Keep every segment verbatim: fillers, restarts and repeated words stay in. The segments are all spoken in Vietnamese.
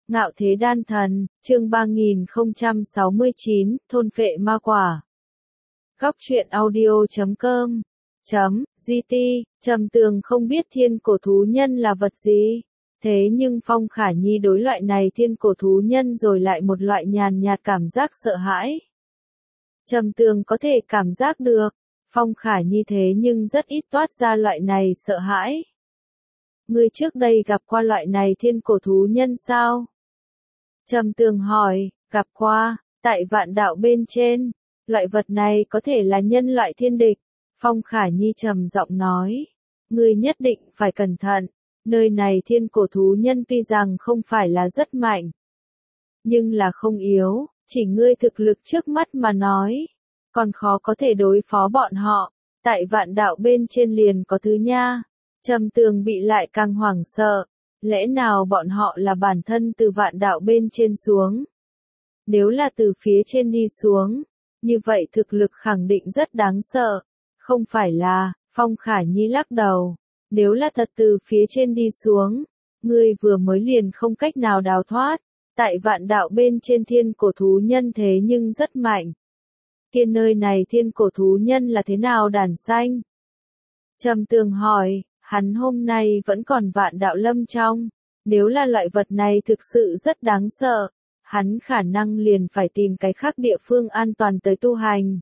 Ngạo Thế Đan Thần, chương ba nghìn không trăm sáu mươi chín, thôn phệ ma quả. Góc truyện audio chấm com chấm gt, Trầm Tường không biết thiên cổ thú nhân là vật gì. Thế nhưng Phong Khả Nhi đối loại này thiên cổ thú nhân rồi lại một loại nhàn nhạt cảm giác sợ hãi. Trầm Tường có thể cảm giác được, Phong Khả Nhi thế nhưng rất ít toát ra loại này sợ hãi. Ngươi trước đây gặp qua loại này thiên cổ thú nhân sao? Trầm Tường hỏi, gặp qua, tại vạn đạo bên trên, loại vật này có thể là nhân loại thiên địch. Phong Khả Nhi trầm giọng nói, ngươi nhất định phải cẩn thận, nơi này thiên cổ thú nhân tuy rằng không phải là rất mạnh, nhưng là không yếu, chỉ ngươi thực lực trước mắt mà nói, còn khó có thể đối phó bọn họ, tại vạn đạo bên trên liền có thứ nha. Trầm Tường bị lại càng hoảng sợ. Lẽ nào bọn họ là bản thân từ vạn đạo bên trên xuống? Nếu là từ phía trên đi xuống, như vậy thực lực khẳng định rất đáng sợ. Không phải là, Phong Khả Nhi lắc đầu. Nếu là thật từ phía trên đi xuống, ngươi vừa mới liền không cách nào đào thoát. Tại vạn đạo bên trên thiên cổ thú nhân thế nhưng rất mạnh. Kia nơi này thiên cổ thú nhân là thế nào đàn xanh? Trầm Tường hỏi. Hắn hôm nay vẫn còn vạn đạo lâm trong, nếu là loại vật này thực sự rất đáng sợ, hắn khả năng liền phải tìm cái khác địa phương an toàn tới tu hành.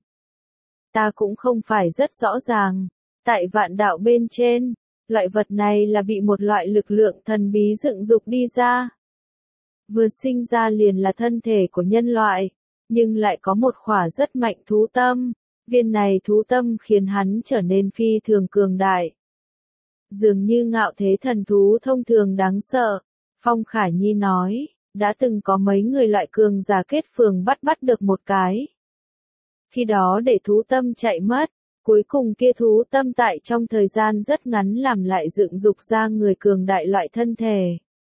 Ta cũng không phải rất rõ ràng, tại vạn đạo bên trên, loại vật này là bị một loại lực lượng thần bí dựng dục đi ra. Vừa sinh ra liền là thân thể của nhân loại, nhưng lại có một khỏa rất mạnh thú tâm, viên này thú tâm khiến hắn trở nên phi thường cường đại. Dường như ngạo thế thần thú thông thường đáng sợ, Phong Khả Nhi nói, đã từng có mấy người loại cường giả kết phường bắt bắt được một cái. Khi đó để thú tâm chạy mất, cuối cùng kia thú tâm tại trong thời gian rất ngắn làm lại dựng dục ra người cường đại loại thân thể.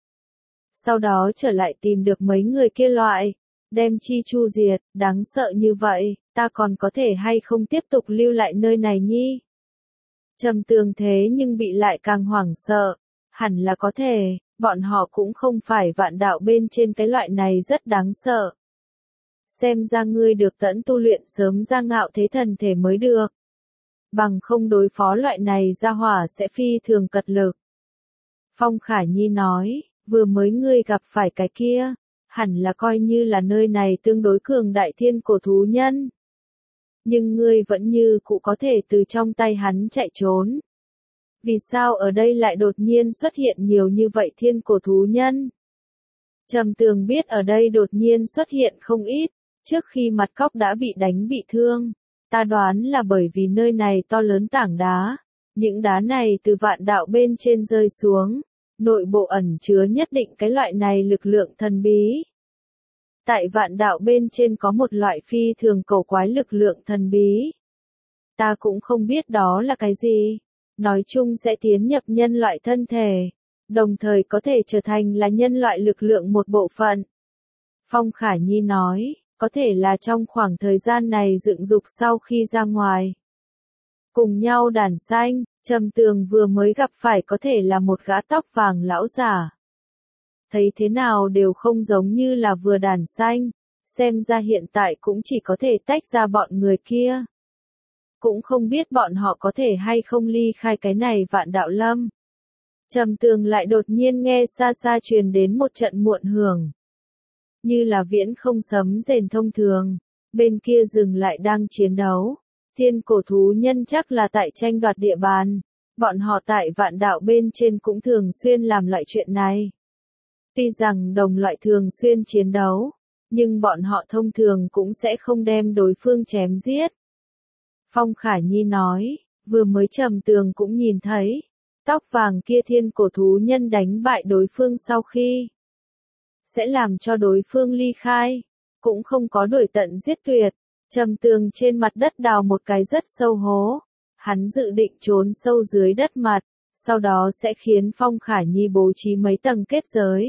Sau đó trở lại tìm được mấy người kia loại, đem chi chu diệt, đáng sợ như vậy, ta còn có thể hay không tiếp tục lưu lại nơi này nhi? Trầm Tường thế nhưng bị lại càng hoảng sợ, hẳn là có thể, bọn họ cũng không phải vạn đạo bên trên cái loại này rất đáng sợ. Xem ra ngươi được tẫn tu luyện sớm ra ngạo thế thần thể mới được. Bằng không đối phó loại này ra hỏa sẽ phi thường cật lực. Phong Khả Nhi nói, vừa mới ngươi gặp phải cái kia, hẳn là coi như là nơi này tương đối cường đại thiên cổ thú nhân. Nhưng ngươi vẫn như cũ có thể từ trong tay hắn chạy trốn. Vì sao ở đây lại đột nhiên xuất hiện nhiều như vậy thiên cổ thú nhân? Trầm Tường biết ở đây đột nhiên xuất hiện không ít, trước khi mặt cóc đã bị đánh bị thương. Ta đoán là bởi vì nơi này to lớn tảng đá, những đá này từ vạn đạo bên trên rơi xuống, nội bộ ẩn chứa nhất định cái loại này lực lượng thần bí. Tại vạn đạo bên trên có một loại phi thường cổ quái lực lượng thần bí. Ta cũng không biết đó là cái gì. Nói chung sẽ tiến nhập nhân loại thân thể, đồng thời có thể trở thành là nhân loại lực lượng một bộ phận. Phong Khả Nhi nói, có thể là trong khoảng thời gian này dựng dục sau khi ra ngoài. Cùng nhau đàn xanh, Trầm Tường vừa mới gặp phải có thể là một gã tóc vàng lão giả. Thấy thế nào đều không giống như là vừa đàn xanh, xem ra hiện tại cũng chỉ có thể tách ra bọn người kia. Cũng không biết bọn họ có thể hay không ly khai cái này vạn đạo lâm. Trầm Tường lại đột nhiên nghe xa xa truyền đến một trận muộn hưởng. Như là viễn không sấm rền thông thường, bên kia rừng lại đang chiến đấu. Thiên cổ thú nhân chắc là tại tranh đoạt địa bàn, bọn họ tại vạn đạo bên trên cũng thường xuyên làm loại chuyện này. Tuy rằng đồng loại thường xuyên chiến đấu, nhưng bọn họ thông thường cũng sẽ không đem đối phương chém giết. Phong Khả Nhi nói, vừa mới Trầm Tường cũng nhìn thấy, tóc vàng kia thiên cổ thú nhân đánh bại đối phương sau khi sẽ làm cho đối phương ly khai, cũng không có đuổi tận giết tuyệt. Trầm Tường trên mặt đất đào một cái rất sâu hố, hắn dự định trốn sâu dưới đất mặt, sau đó sẽ khiến Phong Khả Nhi bố trí mấy tầng kết giới,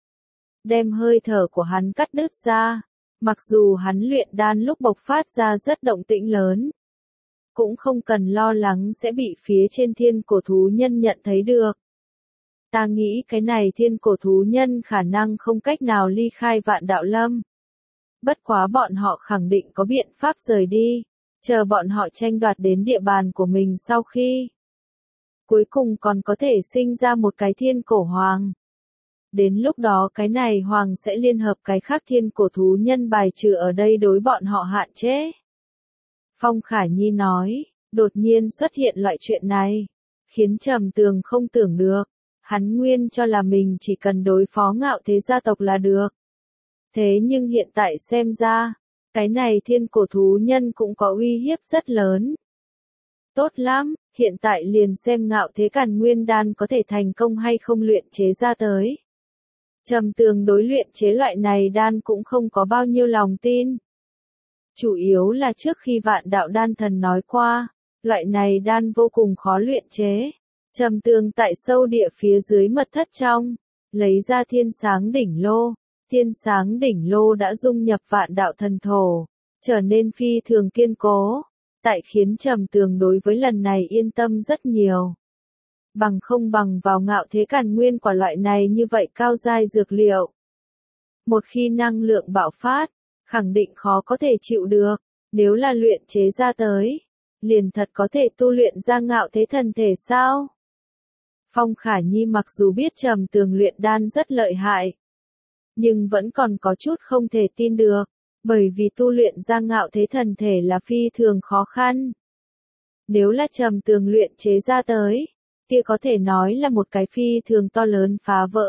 đem hơi thở của hắn cắt đứt ra. Mặc dù hắn luyện đan lúc bộc phát ra rất động tĩnh lớn, cũng không cần lo lắng sẽ bị phía trên thiên cổ thú nhân nhận thấy được. Ta nghĩ cái này thiên cổ thú nhân khả năng không cách nào ly khai vạn đạo lâm. Bất quá bọn họ khẳng định có biện pháp rời đi, chờ bọn họ tranh đoạt đến địa bàn của mình sau khi. Cuối cùng còn có thể sinh ra một cái thiên cổ hoàng. Đến lúc đó cái này hoàng sẽ liên hợp cái khác thiên cổ thú nhân bài trừ ở đây đối bọn họ hạn chế. Phong Khả Nhi nói, đột nhiên xuất hiện loại chuyện này, khiến Trầm Tường không tưởng được, hắn nguyên cho là mình chỉ cần đối phó Ngạo Thế gia tộc là được. Thế nhưng hiện tại xem ra, cái này thiên cổ thú nhân cũng có uy hiếp rất lớn. Tốt lắm, hiện tại liền xem Ngạo Thế Càn Nguyên đan có thể thành công hay không luyện chế ra tới. Trầm Tường đối luyện chế loại này đan cũng không có bao nhiêu lòng tin. Chủ yếu là trước khi Vạn Đạo Đan Thần nói qua, loại này đan vô cùng khó luyện chế. Trầm Tường tại sâu địa phía dưới mật thất trong, lấy ra thiên sáng đỉnh lô. Thiên sáng đỉnh lô đã dung nhập vạn đạo thần thổ, trở nên phi thường kiên cố, tại khiến Trầm Tường đối với lần này yên tâm rất nhiều. Bằng không bằng vào Ngạo Thế Càn Nguyên quả loại này như vậy cao giai dược liệu. Một khi năng lượng bạo phát, khẳng định khó có thể chịu được, nếu là luyện chế ra tới, liền thật có thể tu luyện ra Ngạo Thế thần thể sao? Phong Khả Nhi mặc dù biết Trầm Tường luyện đan rất lợi hại, nhưng vẫn còn có chút không thể tin được, bởi vì tu luyện ra Ngạo Thế thần thể là phi thường khó khăn. Nếu là Trầm Tường luyện chế ra tới, kia có thể nói là một cái phi thường to lớn phá vỡ.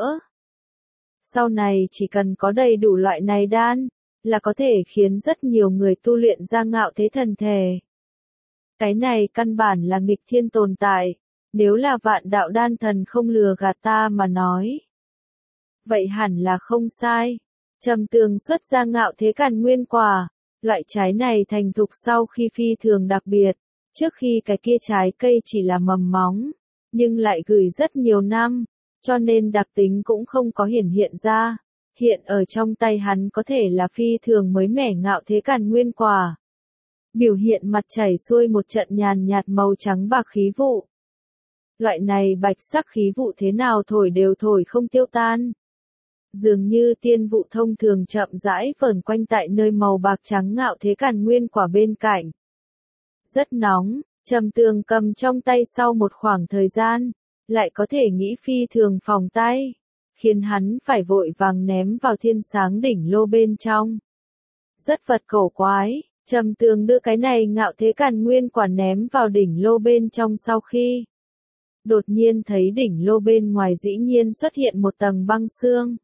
Sau này chỉ cần có đầy đủ loại này đan, là có thể khiến rất nhiều người tu luyện ra Ngạo Thế thần thể. Cái này căn bản là nghịch thiên tồn tại, nếu là Vạn Đạo Đan Thần không lừa gạt ta mà nói. Vậy hẳn là không sai. Trầm Tường xuất ra Ngạo Thế Càn Nguyên quả, loại trái này thành thục sau khi phi thường đặc biệt, trước khi cái kia trái cây chỉ là mầm móng, nhưng lại gửi rất nhiều năm, cho nên đặc tính cũng không có hiển hiện ra. Hiện ở trong tay hắn có thể là phi thường mới mẻ Ngạo Thế Càn Nguyên quả. Biểu hiện mặt chảy xuôi một trận nhàn nhạt màu trắng bạc khí vụ. Loại này bạch sắc khí vụ thế nào thổi đều thổi không tiêu tan. Dường như tiên vụ thông thường chậm rãi vờn quanh tại nơi màu bạc trắng Ngạo Thế Càn Nguyên quả bên cạnh. Rất nóng, Trầm Tường cầm trong tay sau một khoảng thời gian, lại có thể nghĩ phi thường phòng tay, khiến hắn phải vội vàng ném vào thiên sáng đỉnh lô bên trong. Rất vật cổ quái, Trầm Tường đưa cái này Ngạo Thế Càn Nguyên quả ném vào đỉnh lô bên trong sau khi. Đột nhiên thấy đỉnh lô bên ngoài dĩ nhiên xuất hiện một tầng băng xương.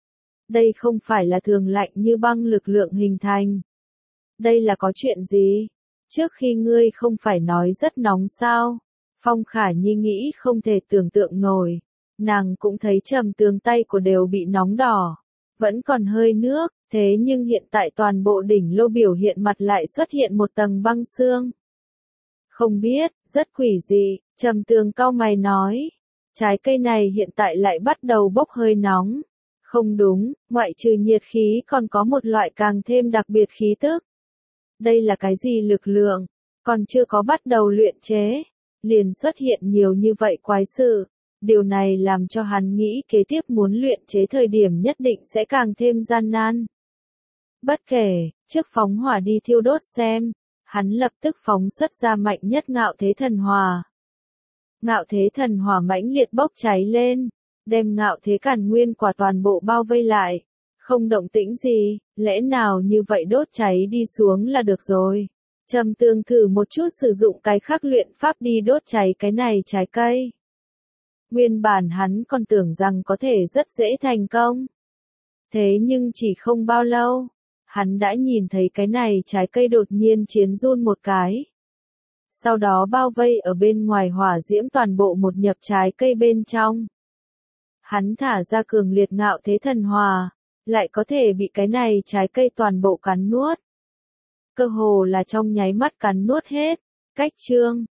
Đây không phải là thường lạnh như băng lực lượng hình thành. Đây là có chuyện gì? Trước khi ngươi không phải nói rất nóng sao? Phong Khả Nhi nghĩ không thể tưởng tượng nổi. Nàng cũng thấy Trầm Tường tay của đều bị nóng đỏ. Vẫn còn hơi nước, thế nhưng hiện tại toàn bộ đỉnh lô biểu hiện mặt lại xuất hiện một tầng băng xương. Không biết, rất quỷ dị, Trầm Tường cau mày nói. Trái cây này hiện tại lại bắt đầu bốc hơi nóng. Không đúng, ngoại trừ nhiệt khí còn có một loại càng thêm đặc biệt khí tức. Đây là cái gì lực lượng? Còn chưa có bắt đầu luyện chế, liền xuất hiện nhiều như vậy quái sự. Điều này làm cho hắn nghĩ kế tiếp muốn luyện chế thời điểm nhất định sẽ càng thêm gian nan. Bất kể, trước phóng hỏa đi thiêu đốt xem, hắn lập tức phóng xuất ra mạnh nhất Ngạo Thế Thần Hỏa. Ngạo Thế Thần Hỏa mãnh liệt bốc cháy lên, đem Ngạo Thế Càn Nguyên quả toàn bộ bao vây lại, không động tĩnh gì, lẽ nào như vậy đốt cháy đi xuống là được rồi. Trầm Tường thử một chút sử dụng cái khác luyện pháp đi đốt cháy cái này trái cây. Nguyên bản hắn còn tưởng rằng có thể rất dễ thành công. Thế nhưng chỉ không bao lâu, hắn đã nhìn thấy cái này trái cây đột nhiên chiến run một cái. Sau đó bao vây ở bên ngoài hỏa diễm toàn bộ một nhập trái cây bên trong. Hắn thả ra cường liệt Ngạo Thế Thần Hỏa, lại có thể bị cái này trái cây toàn bộ cắn nuốt. Cơ hồ là trong nháy mắt cắn nuốt hết. Cách chương